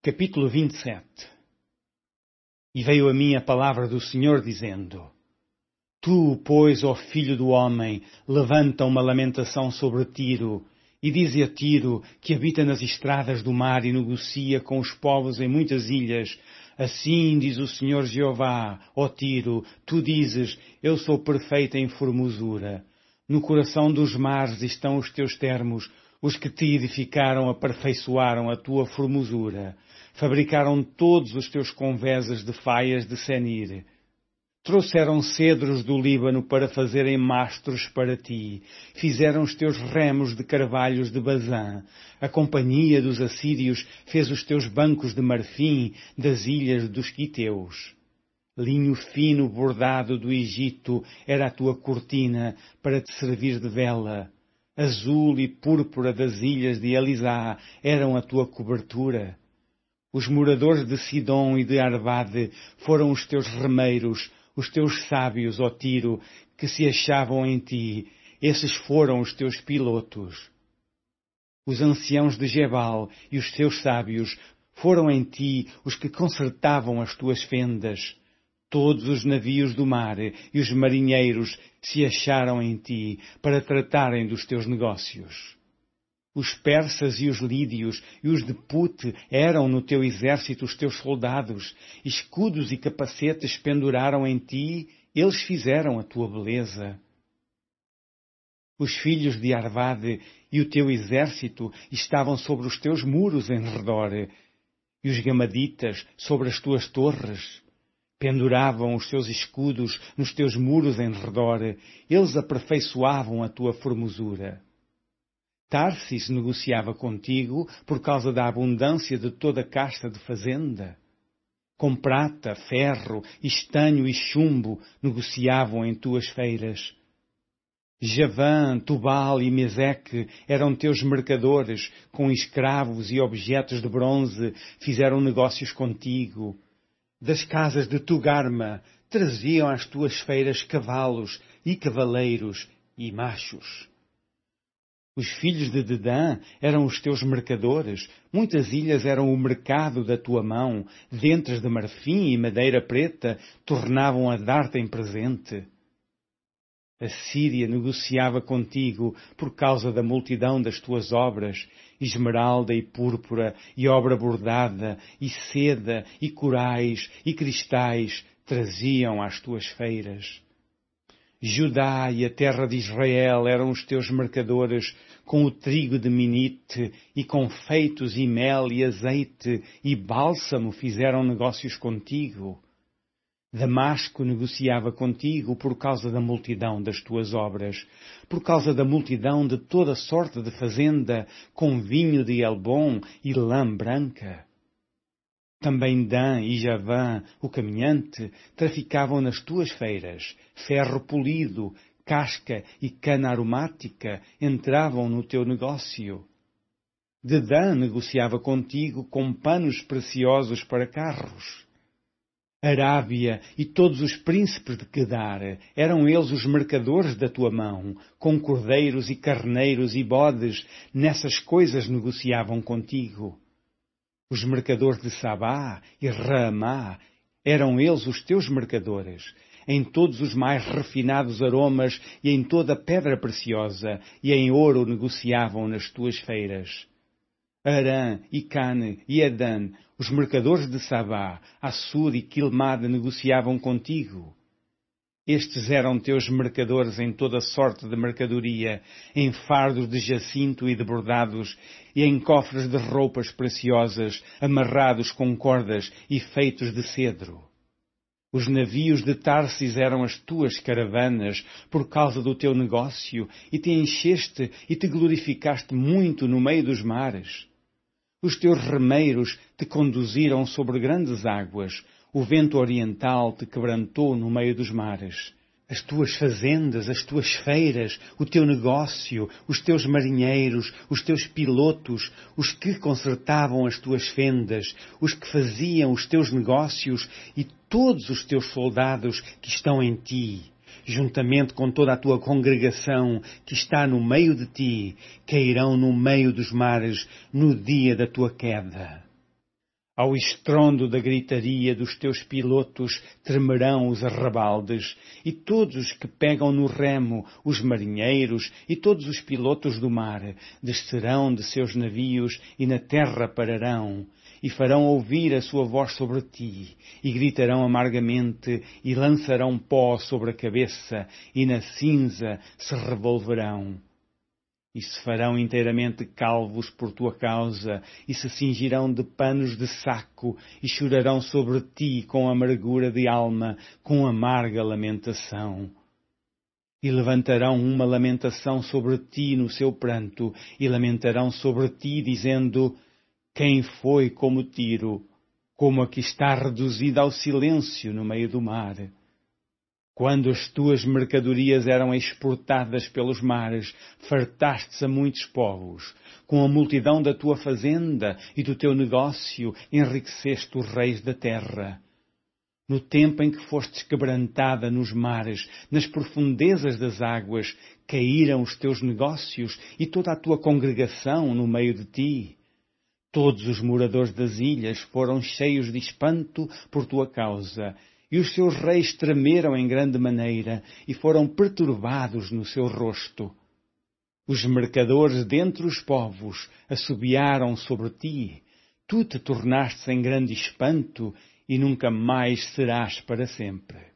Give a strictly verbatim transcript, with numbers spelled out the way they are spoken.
Capítulo vinte e sete. E veio a mim a palavra do Senhor, dizendo: Tu, pois, ó filho do homem, levanta uma lamentação sobre Tiro, e dize a Tiro, que habita nas estradas do mar e negocia com os povos em muitas ilhas: Assim diz o Senhor Jeová, ó Tiro, tu dizes: Eu sou perfeita em formosura. No coração dos mares estão os teus termos, os que te edificaram aperfeiçoaram a tua formosura. Fabricaram todos os teus convéses de faias de Senir. Trouxeram cedros do Líbano para fazerem mastros para ti. Fizeram os teus remos de carvalhos de Bazã. A companhia dos assírios fez os teus bancos de marfim das ilhas dos quiteus. Linho fino bordado do Egito era a tua cortina para te servir de vela. Azul e púrpura das ilhas de Elisá eram a tua cobertura. Os moradores de Sidom e de Arvade foram os teus remeiros, os teus sábios, ó Tiro, que se achavam em ti. Esses foram os teus pilotos. Os anciãos de Gebal e os teus sábios foram em ti os que consertavam as tuas fendas. Todos os navios do mar e os marinheiros se acharam em ti para tratarem dos teus negócios. Os persas e os lídios e os de Pute eram no teu exército os teus soldados. Escudos e capacetes penduraram em ti, eles fizeram a tua beleza. Os filhos de Arvade e o teu exército estavam sobre os teus muros em redor, e os gamaditas sobre as tuas torres. Penduravam os seus escudos nos teus muros em redor, eles aperfeiçoavam a tua formosura. Tarsis negociava contigo por causa da abundância de toda a casta de fazenda. Com prata, ferro, estanho e chumbo negociavam em tuas feiras. Javã, Tubal e Meseque eram teus mercadores, com escravos e objetos de bronze fizeram negócios contigo. Das casas de Tugarma traziam às tuas feiras cavalos e cavaleiros e machos. Os filhos de Dedã eram os teus mercadores, muitas ilhas eram o mercado da tua mão, dentes de marfim e madeira preta tornavam a dar-te em presente. A Síria negociava contigo por causa da multidão das tuas obras, esmeralda e púrpura, e obra bordada, e seda, e corais, e cristais traziam às tuas feiras. Judá e a terra de Israel eram os teus mercadores, com o trigo de Minite, e com feitos e mel e azeite, e bálsamo fizeram negócios contigo. Damasco negociava contigo por causa da multidão das tuas obras, por causa da multidão de toda sorte de fazenda, com vinho de Elbom e lã branca. Também Dan e Javã, o caminhante, traficavam nas tuas feiras. Ferro polido, casca e cana aromática entravam no teu negócio. Dedã negociava contigo com panos preciosos para carros. Arábia e todos os príncipes de Quedar, eram eles os mercadores da tua mão, com cordeiros e carneiros e bodes, nessas coisas negociavam contigo. Os mercadores de Sabá e Raamá, eram eles os teus mercadores, em todos os mais refinados aromas e em toda a pedra preciosa, e em ouro negociavam nas tuas feiras. Arã e Cane e Adã, os mercadores de Sabá, Assur e Quilmade negociavam contigo. Estes eram teus mercadores em toda sorte de mercadoria, em fardos de jacinto e de bordados, e em cofres de roupas preciosas, amarrados com cordas e feitos de cedro. Os navios de Tarsis eram as tuas caravanas, por causa do teu negócio, e te encheste e te glorificaste muito no meio dos mares. Os teus remeiros te conduziram sobre grandes águas, o vento oriental te quebrantou no meio dos mares. As tuas fazendas, as tuas feiras, o teu negócio, os teus marinheiros, os teus pilotos, os que consertavam as tuas fendas, os que faziam os teus negócios e todos os teus soldados que estão em ti, juntamente com toda a tua congregação que está no meio de ti, cairão no meio dos mares no dia da tua queda. Ao estrondo da gritaria dos teus pilotos tremerão os arrabaldes, e todos os que pegam no remo, os marinheiros e todos os pilotos do mar, descerão de seus navios e na terra pararão, e farão ouvir a sua voz sobre ti, e gritarão amargamente, e lançarão pó sobre a cabeça, e na cinza se revolverão. E se farão inteiramente calvos por tua causa, e se cingirão de panos de saco, e chorarão sobre ti com amargura de alma, com amarga lamentação. E levantarão uma lamentação sobre ti no seu pranto, e lamentarão sobre ti, dizendo: quem foi como Tiro, como a que está reduzida ao silêncio no meio do mar? Quando as tuas mercadorias eram exportadas pelos mares, fartaste-se a muitos povos. Com a multidão da tua fazenda e do teu negócio, enriqueceste os reis da terra. No tempo em que fostes quebrantada nos mares, nas profundezas das águas, caíram os teus negócios e toda a tua congregação no meio de ti. Todos os moradores das ilhas foram cheios de espanto por tua causa, e os seus reis tremeram em grande maneira e foram perturbados no seu rosto. Os mercadores dentre os povos assobiaram sobre ti. Tu te tornaste em grande espanto e nunca mais serás para sempre.